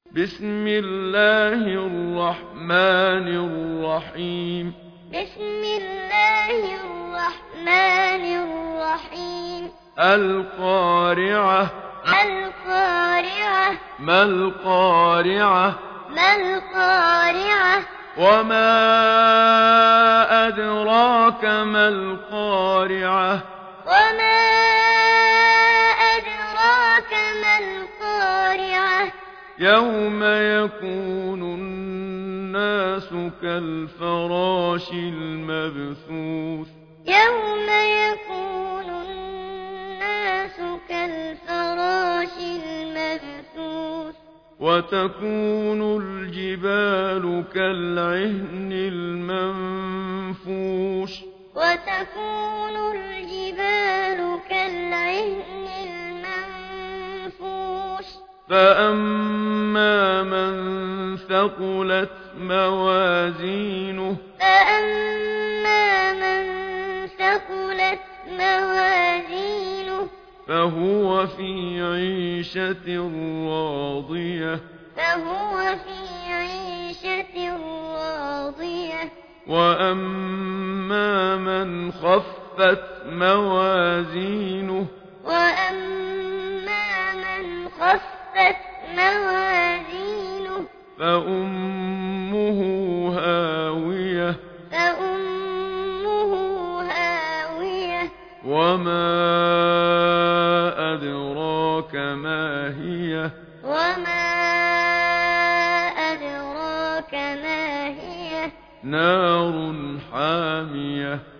بسم الله الرحمن الرحيم بسم الله الرحمن الرحيم القارعة القارعة ما القارعة ما القارعة وما أدراك ما القارعة وما أدراك ما القارعة يوم يكون الناس كالفراش المبثوث يوم يكون الناس كالفراش المبثوث وتكون الجبال كالعهن المنفوش وتكون الجبال كالعهن المنفوش فأما من ثقلت موازينه فأما من ثقلت موازينه فهو في عيشة راضية فهو في عيشة راضية وأما من خفت موازينه وأما من خفت موازينه فأمه هاوية فأمه هاوية وما أدراك ما هي وما أدراك ما هي نار حامية